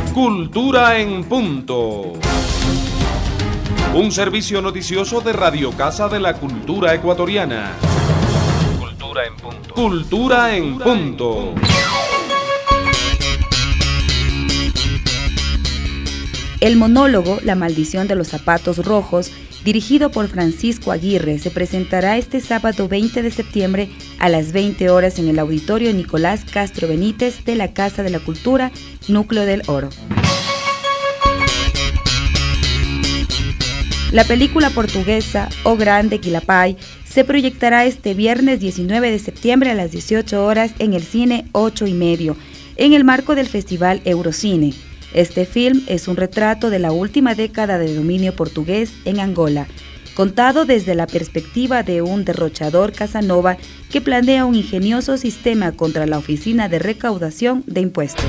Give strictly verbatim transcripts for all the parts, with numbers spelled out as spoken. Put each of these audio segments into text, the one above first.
Cultura en Punto. Un servicio noticioso de Radio Casa de la Cultura Ecuatoriana. Cultura en Punto. Cultura en Punto. El monólogo La maldición de los zapatos rojos, dirigido por Francisco Aguirre, se presentará este sábado veinte de septiembre a las veinte horas en el Auditorio Nicolás Castro Benítez de la Casa de la Cultura, Núcleo del Oro. La película portuguesa O Grande Quilapay se proyectará este viernes diecinueve de septiembre a las dieciocho horas en el Cine ocho y medio, en el marco del Festival Eurocine. Este film es un retrato de la última década de dominio portugués en Angola, contado desde la perspectiva de un derrochador Casanova que planea un ingenioso sistema contra la Oficina de Recaudación de Impuestos.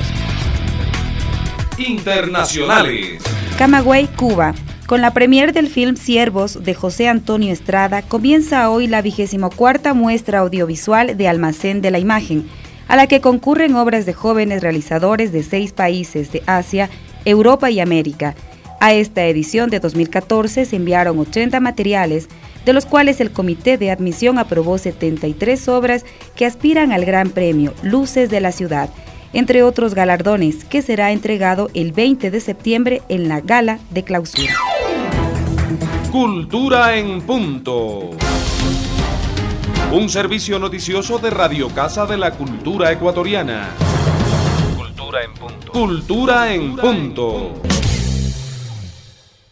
Internacionales. Camagüey, Cuba. Con la premier del film Siervos de José Antonio Estrada, comienza hoy la vigésima cuarta muestra audiovisual de Almacén de la Imagen, a la que concurren obras de jóvenes realizadores de seis países de Asia, Europa y América. A esta edición de dos mil catorce se enviaron ochenta materiales, de los cuales el Comité de Admisión aprobó setenta y tres obras que aspiran al Gran Premio Luces de la Ciudad, entre otros galardones, que será entregado el veinte de septiembre en la gala de clausura. Cultura en Punto. Un servicio noticioso de Radio Casa de la Cultura Ecuatoriana. Cultura en Punto. Cultura en Punto.